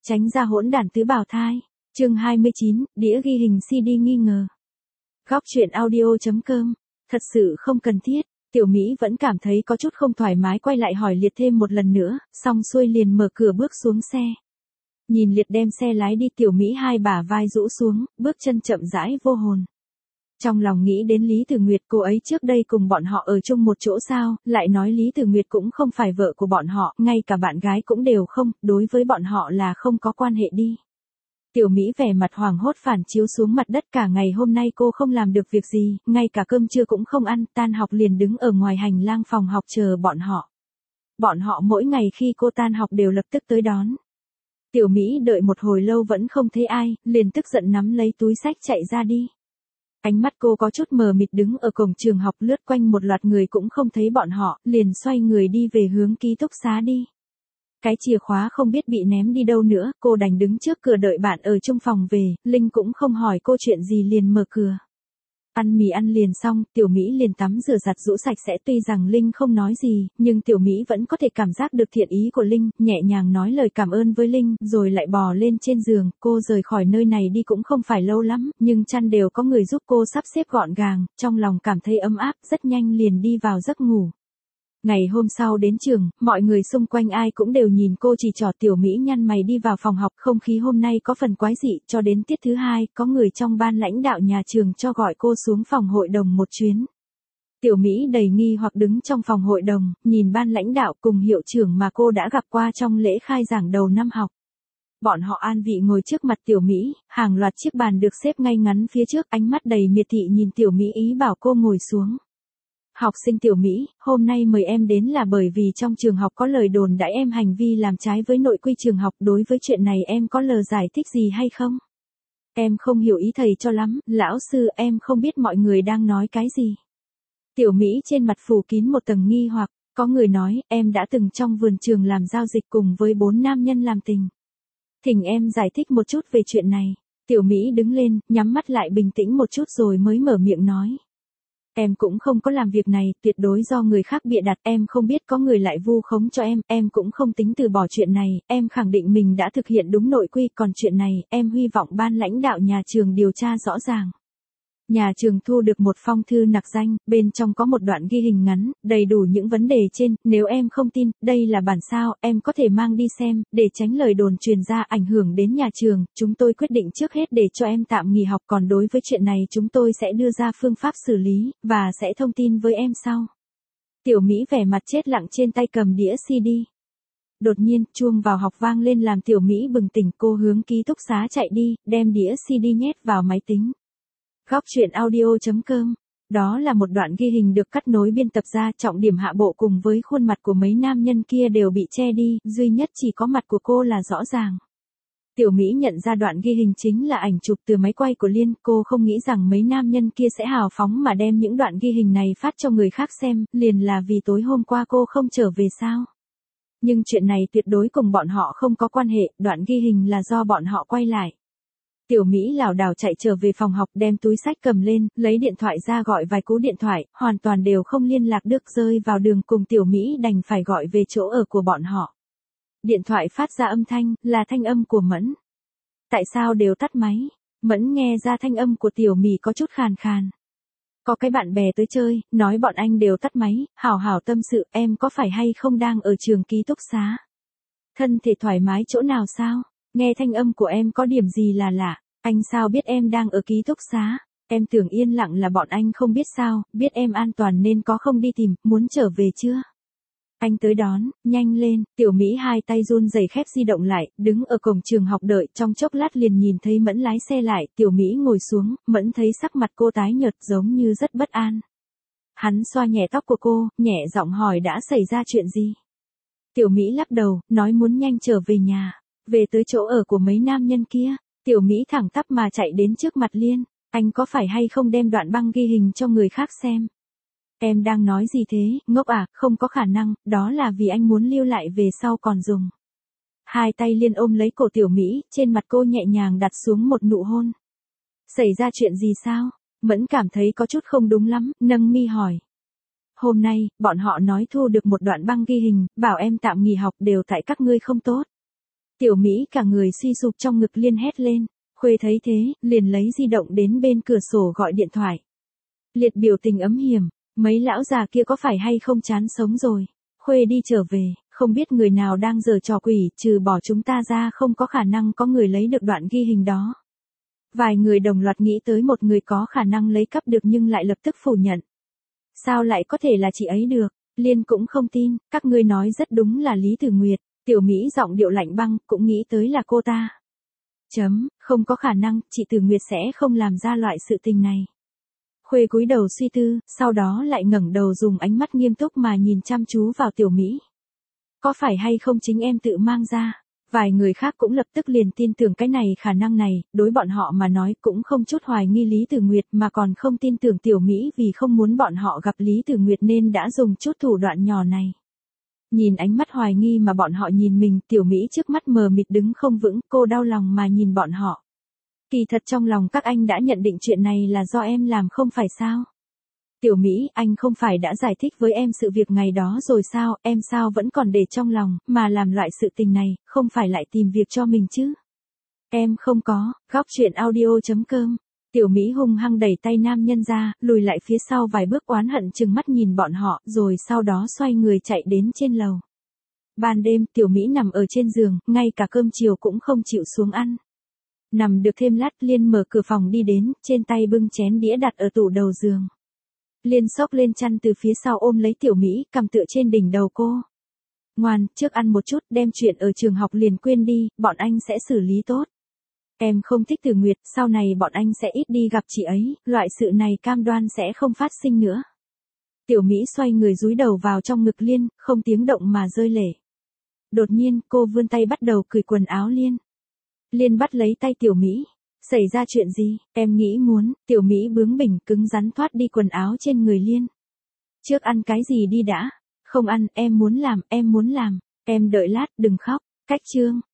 Tránh ra hỗn đản tứ bào thai. Chương 29, đĩa ghi hình CD nghi ngờ. Góc truyện audio.com. Thật sự không cần thiết. Tiểu Mỹ vẫn cảm thấy có chút không thoải mái, quay lại hỏi Liệt thêm một lần nữa, xong xuôi liền mở cửa bước xuống xe. Nhìn Liệt đem xe lái đi, Tiểu Mỹ hai bả vai rũ xuống, bước chân chậm rãi vô hồn. Trong lòng nghĩ đến Lý Tử Nguyệt, cô ấy trước đây cùng bọn họ ở chung một chỗ sao, lại nói Lý Tử Nguyệt cũng không phải vợ của bọn họ, ngay cả bạn gái cũng đều không, đối với bọn họ là không có quan hệ đi. Tiểu Mỹ vẻ mặt hoảng hốt phản chiếu xuống mặt đất, cả ngày hôm nay cô không làm được việc gì, ngay cả cơm trưa cũng không ăn, tan học liền đứng ở ngoài hành lang phòng học chờ bọn họ. Bọn họ mỗi ngày khi cô tan học đều lập tức tới đón. Tiểu Mỹ đợi một hồi lâu vẫn không thấy ai, liền tức giận nắm lấy túi xách chạy ra đi. Ánh mắt cô có chút mờ mịt, đứng ở cổng trường học lướt quanh một loạt người cũng không thấy bọn họ, liền xoay người đi về hướng ký túc xá đi. Cái chìa khóa không biết bị ném đi đâu nữa, cô đành đứng trước cửa đợi bạn ở trong phòng về, Linh cũng không hỏi cô chuyện gì liền mở cửa. Ăn mì ăn liền xong, Tiểu Mỹ liền tắm rửa giặt giũ sạch sẽ, tuy rằng Linh không nói gì, nhưng Tiểu Mỹ vẫn có thể cảm giác được thiện ý của Linh, nhẹ nhàng nói lời cảm ơn với Linh, rồi lại bò lên trên giường. Cô rời khỏi nơi này đi cũng không phải lâu lắm, nhưng chăn đều có người giúp cô sắp xếp gọn gàng, trong lòng cảm thấy ấm áp, rất nhanh liền đi vào giấc ngủ. Ngày hôm sau đến trường, mọi người xung quanh ai cũng đều nhìn cô chỉ trỏ. Tiểu Mỹ nhăn mày đi vào phòng học, không khí hôm nay có phần quái dị, cho đến tiết thứ 2, có người trong ban lãnh đạo nhà trường cho gọi cô xuống phòng hội đồng một chuyến. Tiểu Mỹ đầy nghi hoặc đứng trong phòng hội đồng, nhìn ban lãnh đạo cùng hiệu trưởng mà cô đã gặp qua trong lễ khai giảng đầu năm học. Bọn họ an vị ngồi trước mặt Tiểu Mỹ, hàng loạt chiếc bàn được xếp ngay ngắn phía trước, ánh mắt đầy miệt thị nhìn Tiểu Mỹ, ý bảo cô ngồi xuống. Học sinh Tiểu Mỹ, hôm nay mời em đến là bởi vì trong trường học có lời đồn đãi em hành vi làm trái với nội quy trường học, đối với chuyện này em có lời giải thích gì hay không? Em không hiểu ý thầy cho lắm, lão sư, em không biết mọi người đang nói cái gì. Tiểu Mỹ trên mặt phủ kín một tầng nghi hoặc, có người nói, em đã từng trong vườn trường làm giao dịch cùng với 4 nam nhân làm tình. Thỉnh em giải thích một chút về chuyện này. Tiểu Mỹ đứng lên, nhắm mắt lại bình tĩnh một chút rồi mới mở miệng nói. Em cũng không có làm việc này, tuyệt đối do người khác bịa đặt, em không biết có người lại vu khống cho em cũng không tính từ bỏ chuyện này, em khẳng định mình đã thực hiện đúng nội quy, còn chuyện này, em hy vọng ban lãnh đạo nhà trường điều tra rõ ràng. Nhà trường thu được một phong thư nặc danh, bên trong có một đoạn ghi hình ngắn, đầy đủ những vấn đề trên, nếu em không tin, đây là bản sao, em có thể mang đi xem, để tránh lời đồn truyền ra ảnh hưởng đến nhà trường, chúng tôi quyết định trước hết để cho em tạm nghỉ học, còn đối với chuyện này chúng tôi sẽ đưa ra phương pháp xử lý, và sẽ thông tin với em sau. Tiểu Mỹ vẻ mặt chết lặng trên tay cầm đĩa CD. Đột nhiên, chuông vào học vang lên làm Tiểu Mỹ bừng tỉnh, cô hướng ký túc xá chạy đi, đem đĩa CD nhét vào máy tính. Góc truyện audio.com. Đó là một đoạn ghi hình được cắt nối biên tập ra, trọng điểm hạ bộ cùng với khuôn mặt của mấy nam nhân kia đều bị che đi, duy nhất chỉ có mặt của cô là rõ ràng. Tiểu Mỹ nhận ra đoạn ghi hình chính là ảnh chụp từ máy quay của Liên, cô không nghĩ rằng mấy nam nhân kia sẽ hào phóng mà đem những đoạn ghi hình này phát cho người khác xem, liền là vì tối hôm qua cô không trở về sao. Nhưng chuyện này tuyệt đối cùng bọn họ không có quan hệ, đoạn ghi hình là do bọn họ quay lại. Tiểu Mỹ lảo đảo chạy trở về phòng học, đem túi xách cầm lên, lấy điện thoại ra gọi vài cú điện thoại, hoàn toàn đều không liên lạc được, rơi vào đường cùng. Tiểu Mỹ đành phải gọi về chỗ ở của bọn họ. Điện thoại phát ra âm thanh, là thanh âm của Mẫn. Tại sao đều tắt máy? Mẫn nghe ra thanh âm của Tiểu Mỹ có chút khàn khàn. Có cái bạn bè tới chơi, nói bọn anh đều tắt máy, hảo hảo tâm sự, em có phải hay không đang ở trường ký túc xá? Thân thể thoải mái chỗ nào sao? Nghe thanh âm của em có điểm gì là lạ, anh sao biết em đang ở ký túc xá? Em tưởng yên lặng là bọn anh không biết sao, biết em an toàn nên có không đi tìm, muốn trở về chưa? Anh tới đón, nhanh lên. Tiểu Mỹ hai tay run rẩy khép di động lại, đứng ở cổng trường học đợi, trong chốc lát liền nhìn thấy Mẫn lái xe lại, Tiểu Mỹ ngồi xuống, Mẫn thấy sắc mặt cô tái nhợt giống như rất bất an. Hắn xoa nhẹ tóc của cô, nhẹ giọng hỏi đã xảy ra chuyện gì? Tiểu Mỹ lắc đầu, nói muốn nhanh trở về nhà. Về tới chỗ ở của mấy nam nhân kia, Tiểu Mỹ thẳng tắp mà chạy đến trước mặt Liên, anh có phải hay không đem đoạn băng ghi hình cho người khác xem? Em đang nói gì thế, ngốc à, không có khả năng, đó là vì anh muốn lưu lại về sau còn dùng. Hai tay Liên ôm lấy cổ Tiểu Mỹ, trên mặt cô nhẹ nhàng đặt xuống một nụ hôn. Xảy ra chuyện gì sao? Mẫn cảm thấy có chút không đúng lắm, nâng mi hỏi. Hôm nay, bọn họ nói thu được một đoạn băng ghi hình, bảo em tạm nghỉ học đều tại các ngươi không tốt. Tiểu Mỹ cả người suy sụp trong ngực Liên hét lên. Khuê thấy thế, liền lấy di động đến bên cửa sổ gọi điện thoại. Liệt biểu tình ấm hiểm, mấy lão già kia có phải hay không chán sống rồi. Khuê đi trở về, không biết người nào đang giở trò quỷ, trừ bỏ chúng ta ra không có khả năng có người lấy được đoạn ghi hình đó. Vài người đồng loạt nghĩ tới một người có khả năng lấy cắp được nhưng lại lập tức phủ nhận. Sao lại có thể là chị ấy được? Liên cũng không tin, các ngươi nói rất đúng là Lý Tử Nguyệt. Tiểu Mỹ giọng điệu lạnh băng, cũng nghĩ tới là cô ta. Không có khả năng, chị Tử Nguyệt sẽ không làm ra loại sự tình này. Khuê cúi đầu suy tư, sau đó lại ngẩng đầu dùng ánh mắt nghiêm túc mà nhìn chăm chú vào Tiểu Mỹ. Có phải hay không chính em tự mang ra? Vài người khác cũng lập tức liền tin tưởng cái này khả năng này, đối bọn họ mà nói cũng không chút hoài nghi Lý Tử Nguyệt mà còn không tin tưởng Tiểu Mỹ vì không muốn bọn họ gặp Lý Tử Nguyệt nên đã dùng chút thủ đoạn nhỏ này. Nhìn ánh mắt hoài nghi mà bọn họ nhìn mình, Tiểu Mỹ trước mắt mờ mịt đứng không vững, cô đau lòng mà nhìn bọn họ. Kỳ thật trong lòng các anh đã nhận định chuyện này là do em làm không phải sao? Tiểu Mỹ, anh không phải đã giải thích với em sự việc ngày đó rồi sao, em sao vẫn còn để trong lòng, mà làm loại sự tình này, không phải lại tìm việc cho mình chứ? Em không có, góc chuyện audio.com. Tiểu Mỹ hung hăng đẩy tay nam nhân ra, lùi lại phía sau vài bước oán hận chừng mắt nhìn bọn họ, rồi sau đó xoay người chạy đến trên lầu. Ban đêm, Tiểu Mỹ nằm ở trên giường, ngay cả cơm chiều cũng không chịu xuống ăn. Nằm được thêm lát, Liên mở cửa phòng đi đến, trên tay bưng chén đĩa đặt ở tủ đầu giường. Liên xốc lên chăn từ phía sau ôm lấy Tiểu Mỹ, cầm tựa trên đỉnh đầu cô. Ngoan, trước ăn một chút, đem chuyện ở trường học liền quên đi, bọn anh sẽ xử lý tốt. Em không thích Tử Nguyệt, sau này bọn anh sẽ ít đi gặp chị ấy, loại sự này cam đoan sẽ không phát sinh nữa. Tiểu Mỹ xoay người dúi đầu vào trong ngực Liên, không tiếng động mà rơi lệ. Đột nhiên, cô vươn tay bắt đầu cởi quần áo Liên. Liên bắt lấy tay Tiểu Mỹ. Xảy ra chuyện gì, em nghĩ muốn, Tiểu Mỹ bướng bỉnh cứng rắn thoát đi quần áo trên người Liên. Trước ăn cái gì đi đã? Không ăn, em muốn làm, em đợi lát, đừng khóc. Cách chương.